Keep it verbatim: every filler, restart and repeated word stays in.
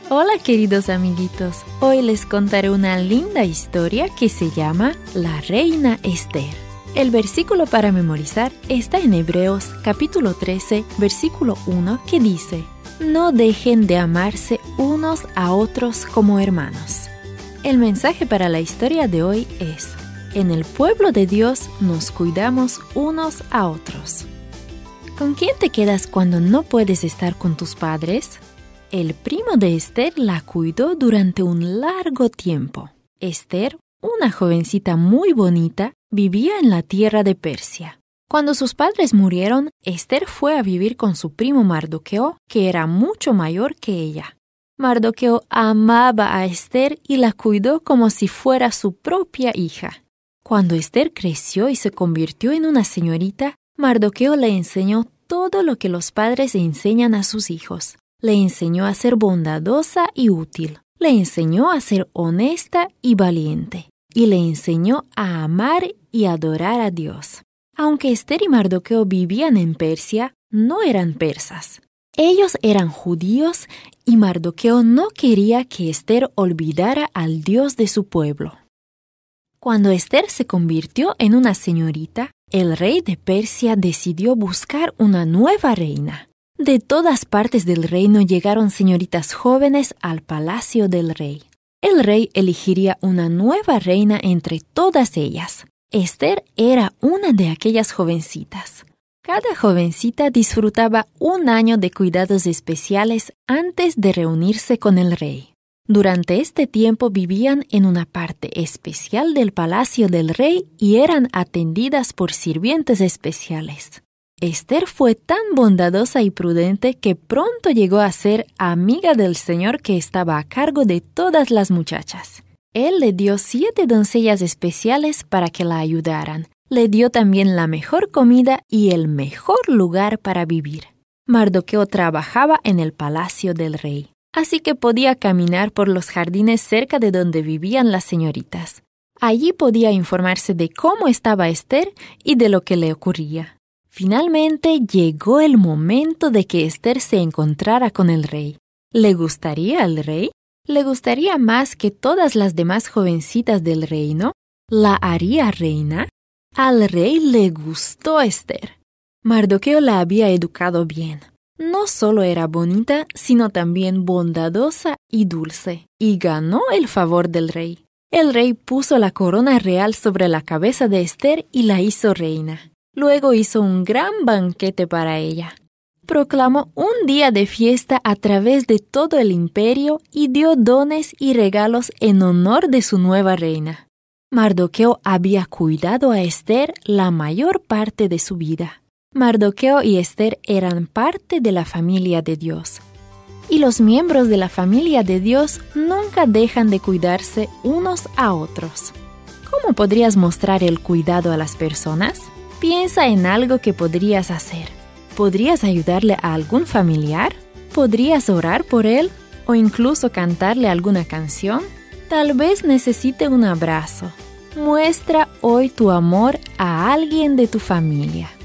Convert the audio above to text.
Hola queridos amiguitos, hoy les contaré una linda historia que se llama La Reina Esther. El versículo para memorizar está en Hebreos capítulo trece, versículo uno, que dice: No dejen de amarse unos a otros como hermanos. El mensaje para la historia de hoy es: en el pueblo de Dios nos cuidamos unos a otros. ¿Con quién te quedas cuando no puedes estar con tus padres? El primo de Esther la cuidó durante un largo tiempo. Esther, una jovencita muy bonita, vivía en la tierra de Persia. Cuando sus padres murieron, Esther fue a vivir con su primo Mardoqueo, que era mucho mayor que ella. Mardoqueo amaba a Esther y la cuidó como si fuera su propia hija. Cuando Esther creció y se convirtió en una señorita, Mardoqueo le enseñó todo lo que los padres enseñan a sus hijos. Le enseñó a ser bondadosa y útil. Le enseñó a ser honesta y valiente. Y le enseñó a amar y adorar a Dios. Aunque Esther y Mardoqueo vivían en Persia, no eran persas. Ellos eran judíos y Mardoqueo no quería que Esther olvidara al Dios de su pueblo. Cuando Esther se convirtió en una señorita, el rey de Persia decidió buscar una nueva reina. De todas partes del reino llegaron señoritas jóvenes al palacio del rey. El rey elegiría una nueva reina entre todas ellas. Esther era una de aquellas jovencitas. Cada jovencita disfrutaba un año de cuidados especiales antes de reunirse con el rey. Durante este tiempo vivían en una parte especial del palacio del rey y eran atendidas por sirvientes especiales. Esther fue tan bondadosa y prudente que pronto llegó a ser amiga del señor que estaba a cargo de todas las muchachas. Él le dio siete doncellas especiales para que la ayudaran. Le dio también la mejor comida y el mejor lugar para vivir. Mardoqueo trabajaba en el palacio del rey, así que podía caminar por los jardines cerca de donde vivían las señoritas. Allí podía informarse de cómo estaba Esther y de lo que le ocurría. Finalmente llegó el momento de que Esther se encontrara con el rey. ¿Le gustaría al rey? ¿Le gustaría más que todas las demás jovencitas del reino? ¿La haría reina? Al rey le gustó Esther. Mardoqueo la había educado bien. No solo era bonita, sino también bondadosa y dulce, y ganó el favor del rey. El rey puso la corona real sobre la cabeza de Esther y la hizo reina. Luego hizo un gran banquete para ella. Proclamó un día de fiesta a través de todo el imperio y dio dones y regalos en honor de su nueva reina. Mardoqueo había cuidado a Esther la mayor parte de su vida. Mardoqueo y Esther eran parte de la familia de Dios. Y los miembros de la familia de Dios nunca dejan de cuidarse unos a otros. ¿Cómo podrías mostrar el cuidado a las personas? Piensa en algo que podrías hacer. ¿Podrías ayudarle a algún familiar? ¿Podrías orar por él? ¿O incluso cantarle alguna canción? Tal vez necesite un abrazo. Muestra hoy tu amor a alguien de tu familia.